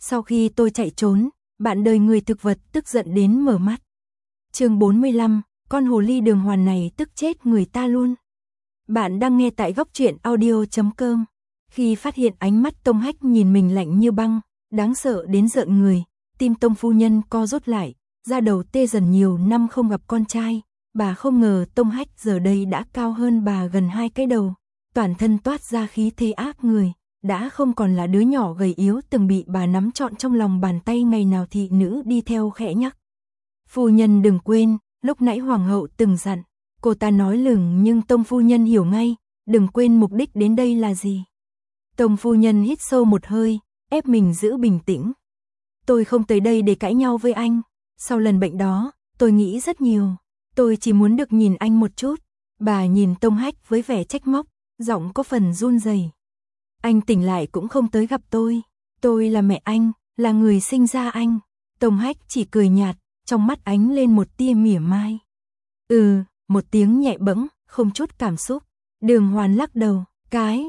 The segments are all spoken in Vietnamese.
Sau khi tôi chạy trốn, bạn đời người thực vật tức giận đến mở mắt. Chương 45, con hồ ly Đường Hoàn này tức chết người ta luôn. Bạn đang nghe tại góc truyện audio.com. Khi phát hiện ánh mắt Tông Hách nhìn mình lạnh như băng, đáng sợ đến rợn người, tim Tông phu nhân co rút lại, da đầu tê dần. Nhiều năm không gặp con trai, bà không ngờ Tông Hách giờ đây đã cao hơn bà gần 2 cái đầu, toàn thân toát ra khí thế áp người, đã không còn là đứa nhỏ gầy yếu từng bị bà nắm trọn trong lòng bàn tay. Ngày nào thị nữ đi theo khẽ nhắc: "Phu nhân đừng quên, lúc nãy hoàng hậu từng dặn." Cô ta nói lửng nhưng Tông phu nhân hiểu ngay, đừng quên mục đích đến đây là gì. Tông phu nhân hít sâu một hơi, ép mình giữ bình tĩnh. "Tôi không tới đây để cãi nhau với anh. Sau lần bệnh đó, tôi nghĩ rất nhiều. Tôi chỉ muốn được nhìn anh một chút." Bà nhìn Tông Hách với vẻ trách móc, giọng có phần run rẩy. "Anh tỉnh lại cũng không tới gặp tôi. Tôi là mẹ anh, là người sinh ra anh." Tông Hách chỉ cười nhạt, trong mắt ánh lên một tia mỉa mai. Một tiếng nhẹ bẫng, không chút cảm xúc. Đường Hoàn lắc đầu, cái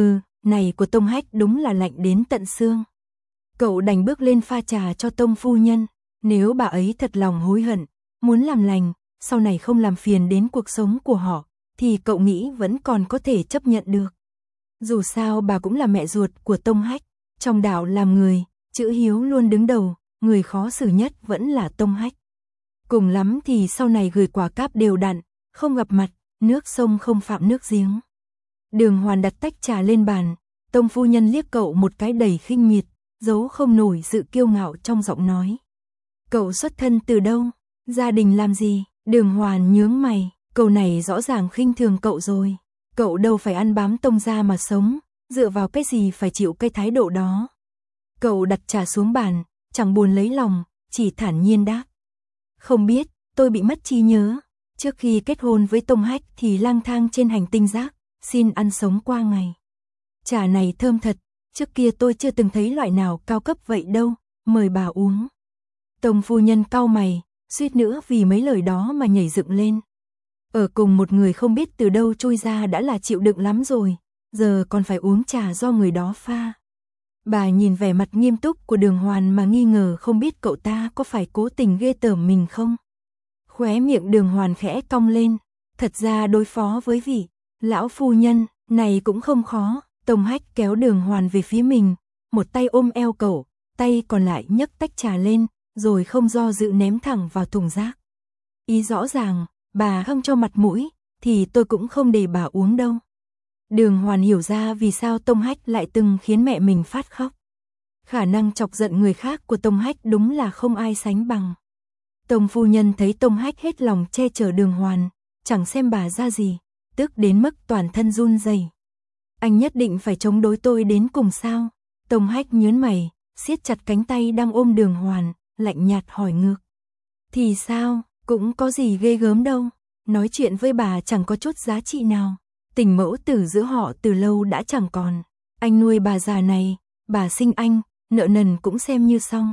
này của Tông Hách đúng là lạnh đến tận xương. Cậu đành bước lên pha trà cho Tông phu nhân. Nếu bà ấy thật lòng hối hận, muốn làm lành, sau này không làm phiền đến cuộc sống của họ, thì cậu nghĩ vẫn còn có thể chấp nhận được. Dù sao bà cũng là mẹ ruột của Tông Hách, trong đạo làm người, chữ hiếu luôn đứng đầu, người khó xử nhất vẫn là Tông Hách. Cùng lắm thì sau này gửi quả cáp đều đặn, không gặp mặt, nước sông không phạm nước giếng. Đường Hoàn đặt tách trà lên bàn, Tông phu nhân liếc cậu một cái đầy khinh miệt, giấu không nổi sự kiêu ngạo trong giọng nói. "Cậu xuất thân từ đâu? Gia đình làm gì?" Đường Hoàn nhướng mày, câu này rõ ràng khinh thường cậu rồi. Cậu đâu phải ăn bám Tông gia mà sống, dựa vào cái gì phải chịu cái thái độ đó. Cậu đặt trà xuống bàn, chẳng buồn lấy lòng, chỉ thản nhiên đáp: "Không biết, tôi bị mất trí nhớ. Trước khi kết hôn với Tông Hách thì lang thang trên hành tinh rác, xin ăn sống qua ngày. Trà này thơm thật, trước kia tôi chưa từng thấy loại nào cao cấp vậy đâu, mời bà uống." Tông phu nhân cau mày, suýt nữa vì mấy lời đó mà nhảy dựng lên. Ở cùng một người không biết từ đâu trôi ra đã là chịu đựng lắm rồi, giờ còn phải uống trà do người đó pha. Bà nhìn vẻ mặt nghiêm túc của Đường Hoàn mà nghi ngờ không biết cậu ta có phải cố tình ghê tởm mình không. Khóe miệng Đường Hoàn khẽ cong lên, thật ra đối phó với vị lão phu nhân này cũng không khó. Tông Hách kéo Đường Hoàn về phía mình, một tay ôm eo cậu, tay còn lại nhấc tách trà lên, rồi không do dự ném thẳng vào thùng rác. Ý rõ ràng, bà không cho mặt mũi, thì tôi cũng không để bà uống đâu. Đường Hoàn hiểu ra vì sao Tông Hách lại từng khiến mẹ mình phát khóc. Khả năng chọc giận người khác của Tông Hách đúng là không ai sánh bằng. Tông phu nhân thấy Tông Hách hết lòng che chở Đường Hoàn, chẳng xem bà ra gì, tức đến mức toàn thân run rẩy. "Anh nhất định phải chống đối tôi đến cùng sao?" Tông Hách nhướng mày, siết chặt cánh tay đang ôm Đường Hoàn, lạnh nhạt hỏi ngược. "Thì sao, cũng có gì ghê gớm đâu, nói chuyện với bà chẳng có chút giá trị nào. Tình mẫu tử giữa họ từ lâu đã chẳng còn. Anh nuôi bà già này, bà sinh anh, nợ nần cũng xem như xong.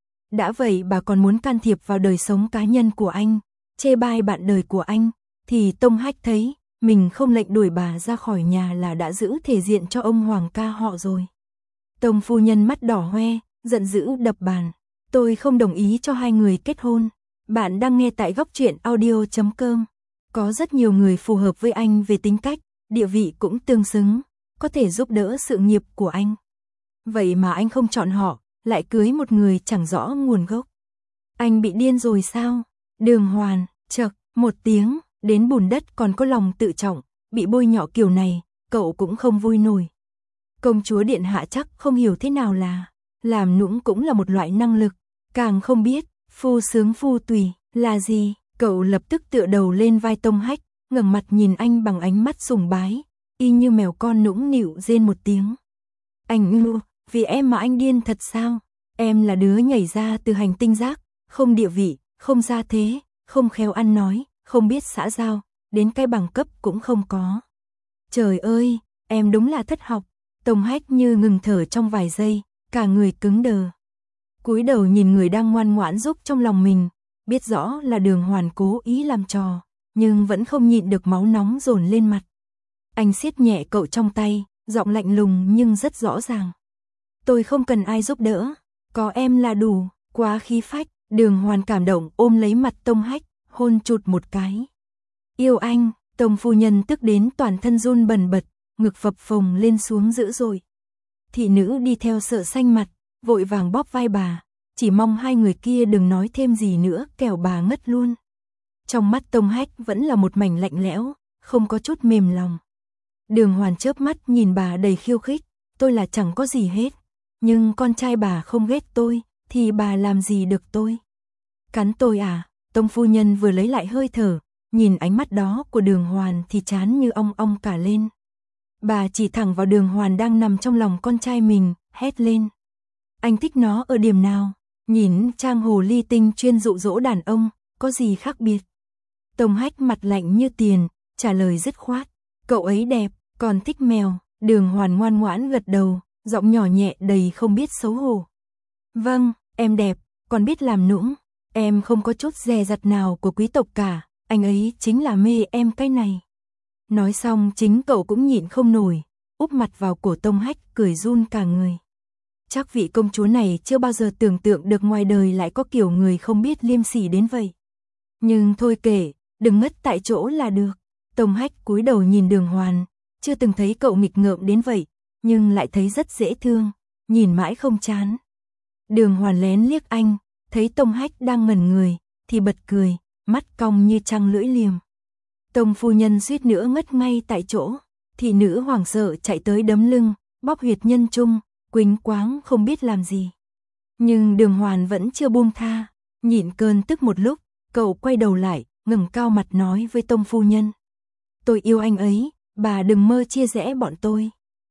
Đã vậy bà còn muốn can thiệp vào đời sống cá nhân của anh, chê bai bạn đời của anh, thì Tông Hách thấy mình không lệnh đuổi bà ra khỏi nhà là đã giữ thể diện cho ông Hoàng ca họ rồi." Tông phu nhân mắt đỏ hoe, giận dữ đập bàn. "Tôi không đồng ý cho hai người kết hôn." Bạn đang nghe tại góc truyện audio.com. Có rất nhiều người phù hợp với anh về tính cách, địa vị cũng tương xứng, có thể giúp đỡ sự nghiệp của anh. Vậy mà anh không chọn họ, lại cưới một người chẳng rõ nguồn gốc. Anh bị điên rồi sao? Đường Hoàn, chậc, một tiếng, đến bùn đất còn có lòng tự trọng, bị bôi nhọ kiểu này, cậu cũng không vui nổi. Công chúa điện hạ chắc không hiểu thế nào là làm nũng cũng là một loại năng lực, càng không biết phu sướng phu tùy là gì. Cậu lập tức tựa đầu lên vai Tông Hách, ngẩng mặt nhìn anh bằng ánh mắt sùng bái, y như mèo con nũng nịu rên một tiếng. "Anh ư, vì em mà anh điên thật sao? Em là đứa nhảy ra từ hành tinh rác, không địa vị, không gia thế, không khéo ăn nói, không biết xã giao, đến cái bằng cấp cũng không có. Trời ơi, em đúng là thất học." Tông Hách như ngừng thở trong vài giây, cả người cứng đờ. Cúi đầu nhìn người đang ngoan ngoãn giúp trong lòng mình, biết rõ là Đường Hoàn cố ý làm trò, nhưng vẫn không nhịn được máu nóng dồn lên mặt. Anh siết nhẹ cậu trong tay, giọng lạnh lùng nhưng rất rõ ràng. "Tôi không cần ai giúp đỡ, có em là đủ, quá khí phách. Đường Hoàn cảm động ôm lấy mặt Tông Hách, hôn chụt một cái. Yêu anh. Tông phu nhân tức đến toàn thân run bần bật, ngực phập phồng lên xuống dữ dội. Thị nữ đi theo sợ xanh mặt, vội vàng bóp vai bà, chỉ mong hai người kia đừng nói thêm gì nữa kẻo bà ngất luôn. Trong mắt Tông Hách vẫn là một mảnh lạnh lẽo, không có chút mềm lòng. Đường Hoàn chớp mắt nhìn bà đầy khiêu khích, tôi là chẳng có gì hết, nhưng con trai bà không ghét tôi, thì bà làm gì được tôi? Cắn tôi à? Tông phu nhân vừa lấy lại hơi thở, nhìn ánh mắt đó của Đường Hoàn thì chán như ong ong cả lên. Bà chỉ thẳng vào Đường Hoàn đang nằm trong lòng con trai mình, hét lên. Anh thích nó ở điểm nào? Nhìn trang hồ ly tinh chuyên dụ dỗ đàn ông, có gì khác biệt? Tông Hách mặt lạnh như tiền, trả lời dứt khoát. Cậu ấy đẹp, còn thích mèo. Đường Hoàn ngoan ngoãn gật đầu, giọng nhỏ nhẹ đầy không biết xấu hổ. Vâng, em đẹp, còn biết làm nũng. Em không có chút dè dặt nào của quý tộc cả, anh ấy chính là mê em cái này. Nói xong chính cậu cũng nhịn không nổi, úp mặt vào cổ Tông Hách cười run cả người. Chắc vị công chúa này chưa bao giờ tưởng tượng được ngoài đời lại có kiểu người không biết liêm sỉ đến vậy. Nhưng thôi kể, đừng ngất tại chỗ là được. Tông Hách cúi đầu nhìn Đường Hoàn, chưa từng thấy cậu nghịch ngợm đến vậy, nhưng lại thấy rất dễ thương, nhìn mãi không chán. Đường Hoàn lén liếc anh, thấy Tông Hách đang ngẩn người, thì bật cười, mắt cong như trăng lưỡi liềm. Tông phu nhân suýt nữa ngất ngay tại chỗ, thị nữ hoảng sợ chạy tới đấm lưng, bóp huyệt nhân trung, quỳnh quáng không biết làm gì. Nhưng Đường Hoàn vẫn chưa buông tha, nhịn cơn tức một lúc, cậu quay đầu lại, ngẩng cao mặt nói với Tông phu nhân. Tôi yêu anh ấy, bà đừng mơ chia rẽ bọn tôi.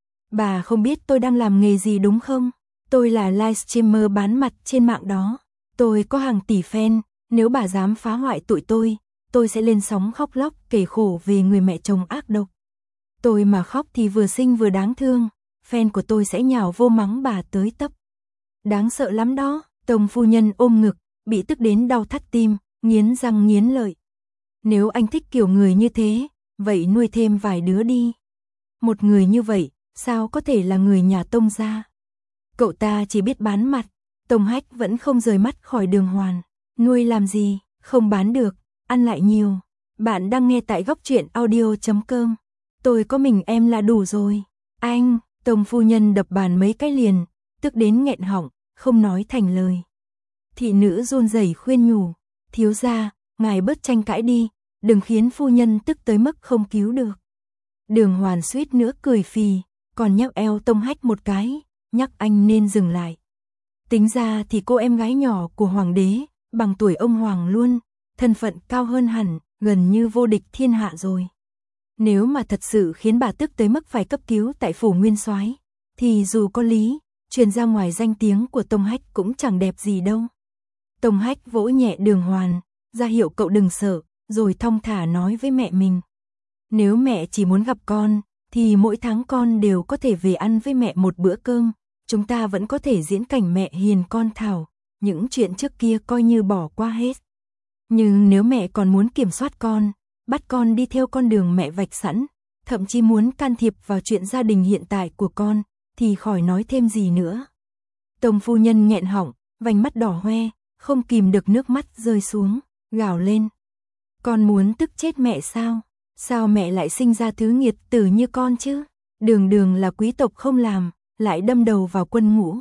Bà không biết tôi đang làm nghề gì đúng không? Tôi là livestreamer bán mặt trên mạng đó. Tôi có hàng tỷ fan, nếu bà dám phá hoại tụi tôi sẽ lên sóng khóc lóc kể khổ về người mẹ chồng ác độc. Tôi mà khóc thì vừa xinh vừa đáng thương, fan của tôi sẽ nhào vô mắng bà tới tấp. Đáng sợ lắm đó. Tông phu nhân ôm ngực, bị tức đến đau thắt tim, nghiến răng nghiến lợi. Nếu anh thích kiểu người như thế, vậy nuôi thêm vài đứa đi. Một người như vậy, sao có thể là người nhà Tông gia? Cậu ta chỉ biết bán mặt. Tông Hách vẫn không rời mắt khỏi Đường Hoàn. Nuôi làm gì, không bán được, ăn lại nhiều. Bạn đang nghe tại goctruyện.audio.com. Tôi có mình em là đủ rồi. Anh, Tông phu nhân đập bàn mấy cái liền, tức đến nghẹn họng, không nói thành lời. Thị nữ run rẩy khuyên nhủ, thiếu gia, ngài bớt tranh cãi đi, đừng khiến phu nhân tức tới mức không cứu được. Đường Hoàn suýt nữa cười phì, còn nhắc eo Tông Hách một cái, nhắc anh nên dừng lại. Tính ra thì cô em gái nhỏ của hoàng đế, bằng tuổi ông hoàng luôn, thân phận cao hơn hẳn, gần như vô địch thiên hạ rồi. Nếu mà thật sự khiến bà tức tới mức phải cấp cứu tại phủ Nguyên Soái, thì dù có lý, truyền ra ngoài danh tiếng của Tông Hách cũng chẳng đẹp gì đâu. Tông Hách vỗ nhẹ Đường Hoàn, ra hiệu cậu đừng sợ, rồi thong thả nói với mẹ mình. Nếu mẹ chỉ muốn gặp con, thì mỗi tháng con đều có thể về ăn với mẹ một bữa cơm, chúng ta vẫn có thể diễn cảnh mẹ hiền con thảo, những chuyện trước kia coi như bỏ qua hết. Nhưng nếu mẹ còn muốn kiểm soát con, bắt con đi theo con đường mẹ vạch sẵn, thậm chí muốn can thiệp vào chuyện gia đình hiện tại của con, thì khỏi nói thêm gì nữa. Tông phu nhân nghẹn họng, vành mắt đỏ hoe, không kìm được nước mắt rơi xuống, gào lên. Con muốn tức chết mẹ sao? Sao mẹ lại sinh ra thứ nghiệt tử như con chứ? Đường đường là quý tộc không làm, lại đâm đầu vào quân ngũ.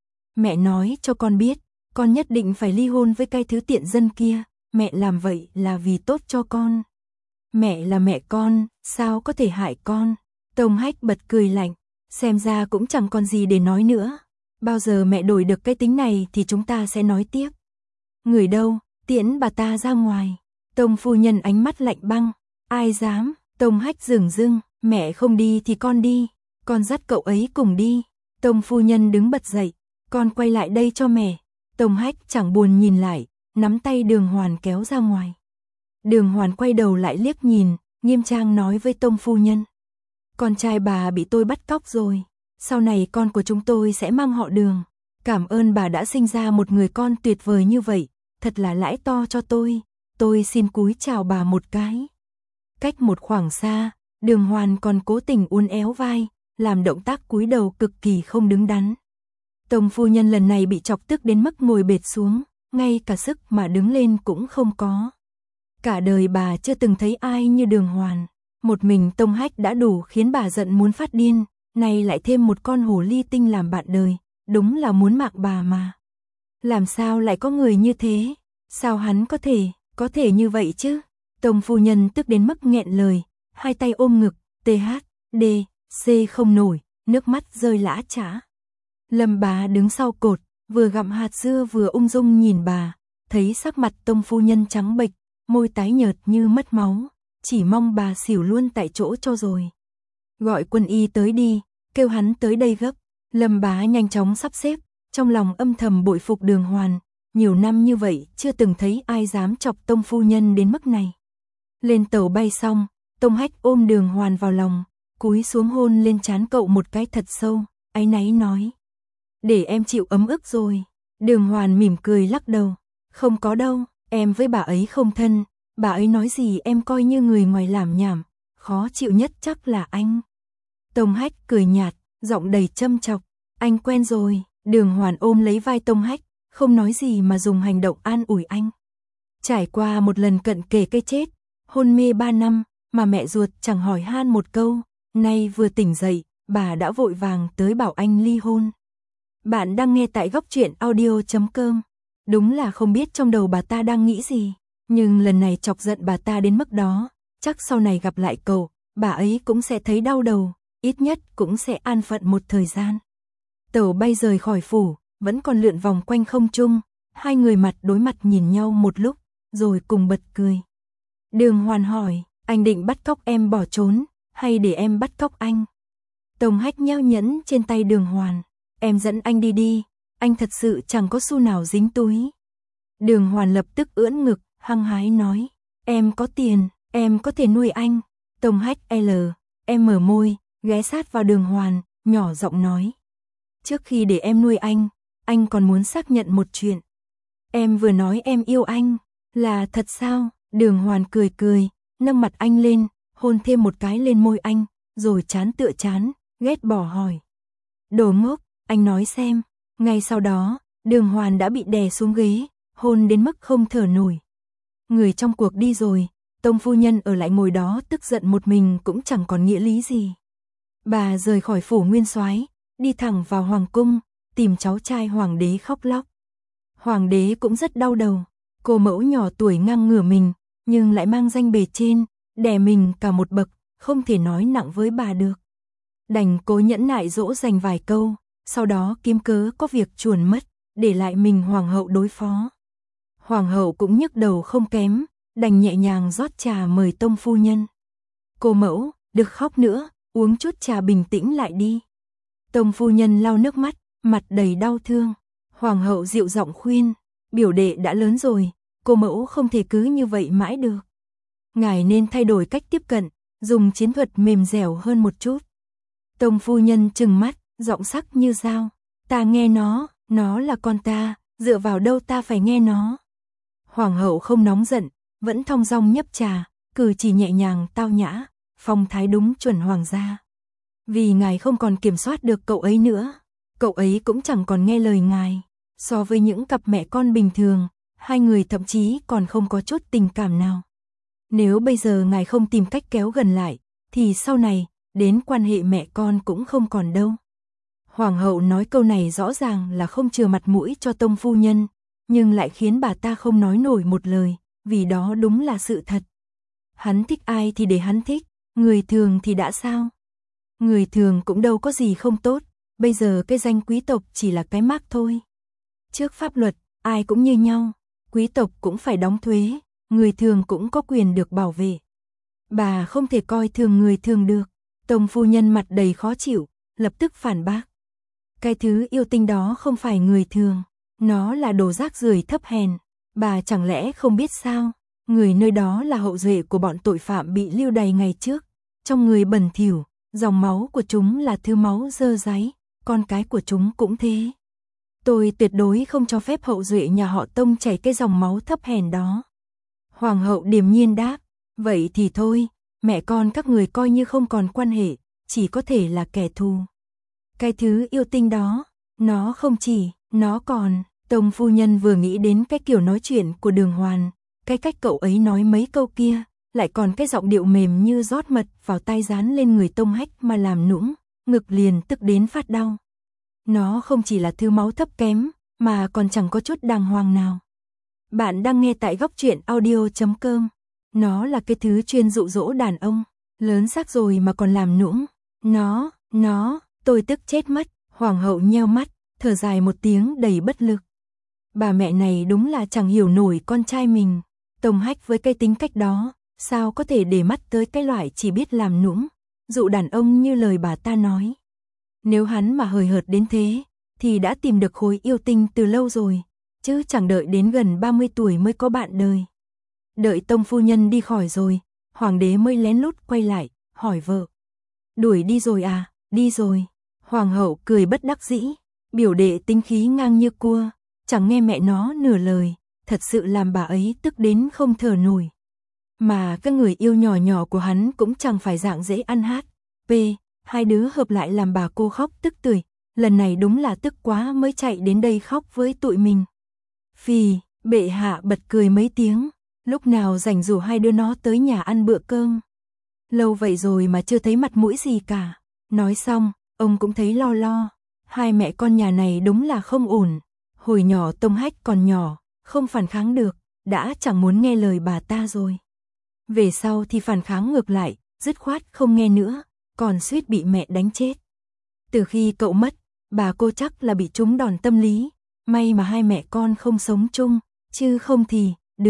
Mẹ nói cho con biết, con nhất định phải ly hôn với cái thứ tiện dân kia, mẹ làm vậy là vì tốt cho con. Mẹ là mẹ con, sao có thể hại con? Tông Hách bật cười lạnh, xem ra cũng chẳng còn gì để nói nữa. Bao giờ mẹ đổi được cái tính này thì chúng ta sẽ nói tiếp. Người đâu, tiễn bà ta ra ngoài. Tông phu nhân ánh mắt lạnh băng, ai dám? Tông Hách dửng dưng, mẹ không đi thì con đi, con dắt cậu ấy cùng đi. Tông phu nhân đứng bật dậy, con quay lại đây cho mẹ. Tông Hách chẳng buồn nhìn lại, nắm tay Đường Hoàn kéo ra ngoài. Đường Hoàn quay đầu lại liếc nhìn, nghiêm trang nói với Tông phu nhân. Con trai bà bị tôi bắt cóc rồi, sau này con của chúng tôi sẽ mang họ Đường. Cảm ơn bà đã sinh ra một người con tuyệt vời như vậy, thật là lãi to cho tôi xin cúi chào bà một cái. Cách một khoảng xa, Đường Hoàn còn cố tình uốn éo vai, làm động tác cúi đầu cực kỳ không đứng đắn. Tông phu nhân lần này bị chọc tức đến mức ngồi bệt xuống, ngay cả sức mà đứng lên cũng không có. Cả đời bà chưa từng thấy ai như Đường Hoàn, một mình Tông Hách đã đủ khiến bà giận muốn phát điên, nay lại thêm một con hồ ly tinh làm bạn đời, đúng là muốn mạng bà mà. Làm sao lại có người như thế? Sao hắn có thể như vậy chứ? Tông phu nhân tức đến mức nghẹn lời, hai tay ôm ngực, THD không nổi, nước mắt rơi lã chã. Lâm bá đứng sau cột, vừa gặm hạt dưa vừa ung dung nhìn bà, thấy sắc mặt Tông phu nhân trắng bệch, môi tái nhợt như mất máu, chỉ mong bà xỉu luôn tại chỗ cho rồi. Gọi quân y tới đi, kêu hắn tới đây gấp. Lâm bá nhanh chóng sắp xếp, trong lòng âm thầm bội phục Đường Hoàn, nhiều năm như vậy chưa từng thấy ai dám chọc Tông phu nhân đến mức này. Lên tàu bay xong, Tông Hách ôm Đường Hoàn vào lòng, cúi xuống hôn lên trán cậu một cái thật sâu, áy náy nói: "Để em chịu ấm ức rồi." Đường Hoàn mỉm cười lắc đầu: "Không có đâu, em với bà ấy không thân, bà ấy nói gì em coi như người ngoài làm nhảm, khó chịu nhất chắc là anh." Tông Hách cười nhạt, giọng đầy châm chọc: "Anh quen rồi." Đường Hoàn ôm lấy vai Tông Hách, không nói gì mà dùng hành động an ủi anh. Trải qua một lần cận kề cái chết, hôn mê 3 năm, mà mẹ ruột chẳng hỏi han một câu, nay vừa tỉnh dậy, bà đã vội vàng tới bảo anh ly hôn. Bạn đang nghe tại Góc Truyện Audio.com. Đúng là không biết trong đầu bà ta đang nghĩ gì, nhưng lần này chọc giận bà ta đến mức đó, chắc sau này gặp lại cậu, bà ấy cũng sẽ thấy đau đầu, ít nhất cũng sẽ an phận một thời gian. Tàu bay rời khỏi phủ, vẫn còn lượn vòng quanh không trung, hai người mặt đối mặt nhìn nhau một lúc, rồi cùng bật cười. Đường Hoàn hỏi: "Anh định bắt cóc em bỏ trốn, hay để em bắt cóc anh?" Tông Hách nheo nhẫn trên tay Đường Hoàn: "Em dẫn anh đi đi, anh thật sự chẳng có xu nào dính túi." Đường Hoàn lập tức ưỡn ngực, hăng hái nói: "Em có tiền, em có thể nuôi anh." Tông Hách em mở môi, ghé sát vào Đường Hoàn, nhỏ giọng nói: "Trước khi để em nuôi anh còn muốn xác nhận một chuyện." "Em vừa nói em yêu anh, là thật sao?" Đường Hoàn cười cười, nâng mặt anh lên, hôn thêm một cái lên môi anh, rồi trán tựa trán, ghét bỏ hỏi: "Đồ ngốc, anh nói xem." Ngay sau đó, Đường Hoàn đã bị đè xuống ghế, hôn đến mức không thở nổi. Người trong cuộc đi rồi, Tông phu nhân ở lại ngồi đó tức giận một mình cũng chẳng còn nghĩa lý gì. Bà rời khỏi phủ Nguyên Soái, đi thẳng vào hoàng cung, tìm cháu trai hoàng đế khóc lóc. Hoàng đế cũng rất đau đầu, cô mẫu nhỏ tuổi ngang ngửa mình, nhưng lại mang danh bề trên, đè mình cả một bậc, không thể nói nặng với bà được. Đành cố nhẫn nại dỗ dành vài câu, sau đó kiếm cớ có việc chuồn mất, để lại mình hoàng hậu đối phó. Hoàng hậu cũng nhức đầu không kém, đành nhẹ nhàng rót trà mời Tông phu nhân. "Cô mẫu, được khóc nữa, uống chút trà bình tĩnh lại đi." Tông phu nhân lau nước mắt, mặt đầy đau thương. Hoàng hậu dịu giọng khuyên: "Biểu đệ đã lớn rồi, cô mẫu không thể cứ như vậy mãi được. Ngài nên thay đổi cách tiếp cận, dùng chiến thuật mềm dẻo hơn một chút." Tông phu nhân trừng mắt, giọng sắc như dao: "Ta nghe nó là con ta, dựa vào đâu ta phải nghe nó?" Hoàng hậu không nóng giận, vẫn thong dong nhấp trà, cử chỉ nhẹ nhàng tao nhã, phong thái đúng chuẩn hoàng gia. Vì ngài không còn kiểm soát được cậu ấy nữa, cậu ấy cũng chẳng còn nghe lời ngài. So với những cặp mẹ con bình thường, hai người thậm chí còn không có chút tình cảm nào. Nếu bây giờ ngài không tìm cách kéo gần lại, thì sau này, đến quan hệ mẹ con cũng không còn đâu. Hoàng hậu nói câu này rõ ràng là không chừa mặt mũi cho Tông phu nhân, nhưng lại khiến bà ta không nói nổi một lời, vì đó đúng là sự thật. Hắn thích ai thì để hắn thích, người thường thì đã sao? Người thường cũng đâu có gì không tốt, bây giờ cái danh quý tộc chỉ là cái mác thôi. Trước pháp luật, ai cũng như nhau, quý tộc cũng phải đóng thuế, người thường cũng có quyền được bảo vệ. Bà không thể coi thường người thường được. Tông phu nhân mặt đầy khó chịu, lập tức phản bác: "Cái thứ yêu tinh đó không phải người thường, nó là đồ rác rưởi thấp hèn. Bà chẳng lẽ không biết sao? Người nơi đó là hậu duệ của bọn tội phạm bị lưu đày ngày trước, trong người bẩn thỉu, dòng máu của chúng là thứ máu dơ dáy, con cái của chúng cũng thế. Tôi tuyệt đối không cho phép hậu duệ nhà họ Tông chảy cái dòng máu thấp hèn đó." Hoàng hậu điềm nhiên đáp: "Vậy thì thôi, mẹ con các người coi như không còn quan hệ, chỉ có thể là kẻ thù. Cái thứ yêu tinh đó, Nó không chỉ, nó còn, Tông phu nhân vừa nghĩ đến cái kiểu nói chuyện của Đường Hoàn, cái cách cậu ấy nói mấy câu kia, lại còn cái giọng điệu mềm như rót mật vào tai dán lên người Tông Hách mà làm nũng, ngực liền tức đến phát đau. Nó không chỉ là thứ máu thấp kém, mà còn chẳng có chút đàng hoàng nào. Bạn đang nghe tại góc truyện audio.com. Nó là cái thứ chuyên dụ dỗ đàn ông, lớn xác rồi mà còn làm nũng. Nó, tôi tức chết mất. Hoàng hậu nheo mắt, thở dài một tiếng đầy bất lực. Bà mẹ này đúng là chẳng hiểu nổi con trai mình. Tông Hách với cái tính cách đó, sao có thể để mắt tới cái loại chỉ biết làm nũng, dụ đàn ông như lời bà ta nói. Nếu hắn mà hời hợt đến thế, thì đã tìm được khối yêu tinh từ lâu rồi, chứ chẳng đợi đến gần 30 tuổi mới có bạn đời. Đợi Tông phu nhân đi khỏi rồi, hoàng đế mới lén lút quay lại, hỏi vợ. Đuổi đi rồi à? Đi rồi. Hoàng hậu cười bất đắc dĩ, biểu đệ tính khí ngang như cua, chẳng nghe mẹ nó nửa lời, thật sự làm bà ấy tức đến không thở nổi. Mà các người yêu nhỏ nhỏ của hắn cũng chẳng phải dạng dễ ăn hát. Hai đứa hợp lại làm bà cô khóc tức tưởi, lần này đúng là tức quá mới chạy đến đây khóc với tụi mình. Phì, bệ hạ bật cười mấy tiếng, lúc nào rảnh rủ hai đứa nó tới nhà ăn bữa cơm. Lâu vậy rồi mà chưa thấy mặt mũi gì cả. Nói xong, ông cũng thấy lo, hai mẹ con nhà này đúng là không ổn. Hồi nhỏ Tông Hách còn nhỏ, không phản kháng được, đã chẳng muốn nghe lời bà ta rồi. Về sau thì phản kháng ngược lại, dứt khoát không nghe nữa, còn suýt bị mẹ đánh chết. Từ khi cậu mất, bà cô chắc là bị trúng đòn tâm lý, may mà hai mẹ con không sống chung, chứ không thì,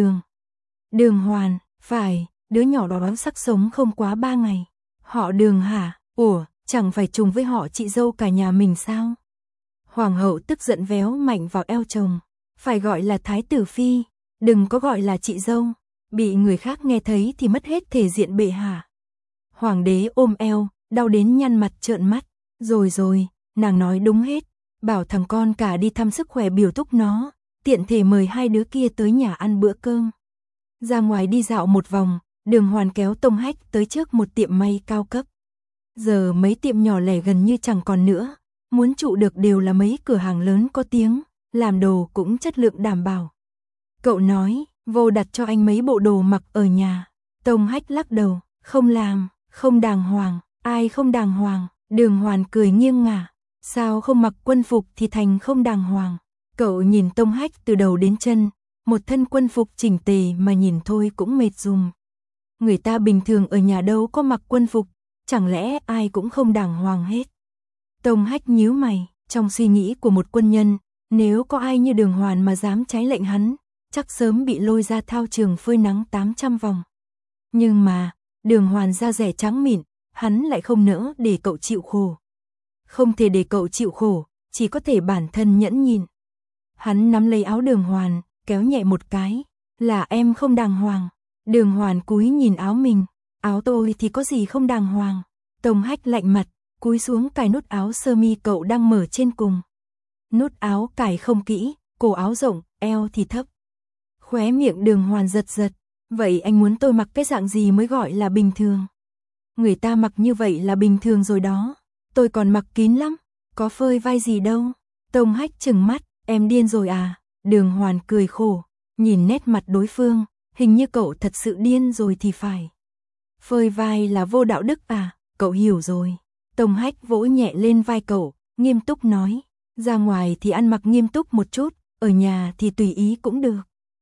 Đường Hoàn, phải, đứa nhỏ đó báo sắc sống không quá 3 ngày. Họ Đường hả? Ủa, chẳng phải trùng với họ chị dâu cả nhà mình sao? Hoàng hậu tức giận véo mạnh vào eo chồng, phải gọi là thái tử phi, đừng có gọi là chị dâu, bị người khác nghe thấy thì mất hết thể diện bệ hạ. Hoàng đế ôm eo, đau đến nhăn mặt trợn mắt, rồi, nàng nói đúng hết, bảo thằng con cả đi thăm sức khỏe biểu thúc nó, tiện thể mời hai đứa kia tới nhà ăn bữa cơm. Ra ngoài đi dạo một vòng, Đường Hoàn kéo Tông Hách tới trước một tiệm may cao cấp. Giờ mấy tiệm nhỏ lẻ gần như chẳng còn nữa, muốn trụ được đều là mấy cửa hàng lớn có tiếng, làm đồ cũng chất lượng đảm bảo. Cậu nói, vô đặt cho anh mấy bộ đồ mặc ở nhà. Tông Hách lắc đầu, không làm, không đàng hoàng, ai không đàng hoàng. Đường Hoàn cười nghiêng ngả, sao không mặc quân phục thì thành không đàng hoàng. Cậu nhìn Tông Hách từ đầu đến chân, một thân quân phục chỉnh tề mà nhìn thôi cũng mệt rùm. Người ta bình thường ở nhà đâu có mặc quân phục, chẳng lẽ ai cũng không đàng hoàng hết. Tông Hách nhíu mày, trong suy nghĩ của một quân nhân, nếu có ai như Đường Hoàn mà dám trái lệnh hắn, chắc sớm bị lôi ra thao trường phơi nắng 800 vòng. Nhưng mà, Đường Hoàn da dẻ trắng mịn, hắn lại không nỡ để cậu chịu khổ. Không thể để cậu chịu khổ, chỉ có thể bản thân nhẫn nhịn. Hắn nắm lấy áo Đường Hoàn, kéo nhẹ một cái, là em không đàng hoàng. Đường Hoàn cúi nhìn áo mình, áo tôi thì có gì không đàng hoàng. Tông Hách lạnh mặt, cúi xuống cài nút áo sơ mi cậu đang mở trên cùng. Nút áo cài không kỹ, cổ áo rộng, eo thì thấp. Khóe miệng Đường Hoàn giật giật, vậy anh muốn tôi mặc cái dạng gì mới gọi là bình thường? Người ta mặc như vậy là bình thường rồi đó, tôi còn mặc kín lắm, có phơi vai gì đâu. Tông Hách trừng mắt, em điên rồi à? Đường Hoàn cười khổ, nhìn nét mặt đối phương, hình như cậu thật sự điên rồi thì phải. Phơi vai là vô đạo đức à? Cậu hiểu rồi. Tông Hách vỗ nhẹ lên vai cậu, nghiêm túc nói, ra ngoài thì ăn mặc nghiêm túc một chút, ở nhà thì tùy ý cũng được.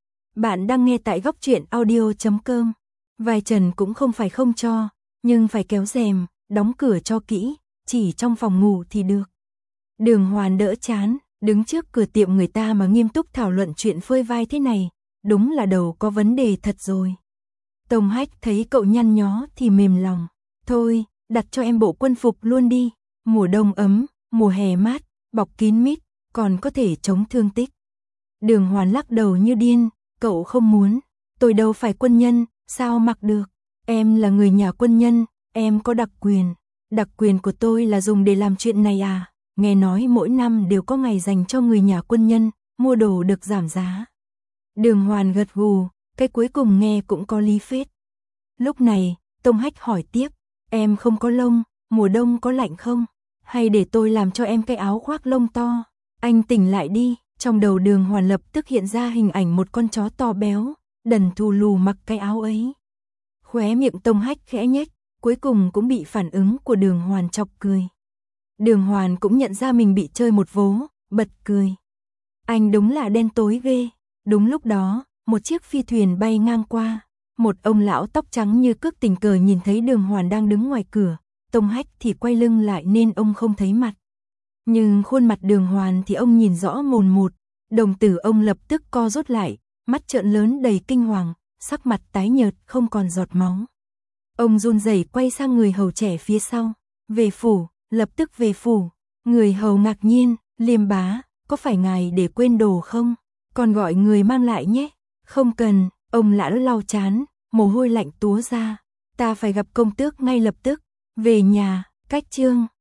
Bạn đang nghe tại góc truyện audio.com. Vai trần cũng không phải không cho, nhưng phải kéo rèm, đóng cửa cho kỹ, chỉ trong phòng ngủ thì được. Đường Hoàn đỡ chán, đứng trước cửa tiệm người ta mà nghiêm túc thảo luận chuyện phơi vai thế này, đúng là đầu có vấn đề thật rồi. Tông Hách thấy cậu nhăn nhó thì mềm lòng, thôi, đặt cho em bộ quân phục luôn đi, mùa đông ấm, mùa hè mát, bọc kín mít, còn có thể chống thương tích. Đường Hoàn lắc đầu như điên, cậu không muốn, tôi đâu phải quân nhân, sao mặc được, em là người nhà quân nhân, em có đặc quyền của tôi là dùng để làm chuyện này à, nghe nói mỗi năm đều có ngày dành cho người nhà quân nhân, mua đồ được giảm giá. Đường Hoàn gật gù, cái cuối cùng nghe cũng có lý phết. Lúc này, Tông Hách hỏi tiếp, em không có lông, mùa đông có lạnh không? Hay để tôi làm cho em cái áo khoác lông to? Anh tỉnh lại đi, trong đầu Đường Hoàn lập tức hiện ra hình ảnh một con chó to béo, đần thù lù mặc cái áo ấy. Khóe miệng Tông Hách khẽ nhếch, cuối cùng cũng bị phản ứng của Đường Hoàn chọc cười. Đường Hoàn cũng nhận ra mình bị chơi một vố, bật cười. Anh đúng là đen tối ghê. Đúng lúc đó, một chiếc phi thuyền bay ngang qua. Một ông lão tóc trắng như cước tình cờ nhìn thấy Đường Hoàn đang đứng ngoài cửa. Tông Hách thì quay lưng lại nên ông không thấy mặt. Nhưng khuôn mặt Đường Hoàn thì ông nhìn rõ mồn một. Đồng tử ông lập tức co rút lại, mắt trợn lớn đầy kinh hoàng, sắc mặt tái nhợt không còn giọt máu. Ông run rẩy quay sang người hầu trẻ phía sau. Về phủ, lập tức về phủ. Người hầu ngạc nhiên, Liêm bá, có phải ngài để quên đồ không? Còn gọi người mang lại nhé. Không cần, ông lão lau chán, mồ hôi lạnh túa ra. Ta phải gặp công tước ngay lập tức. Về nhà, cách chương.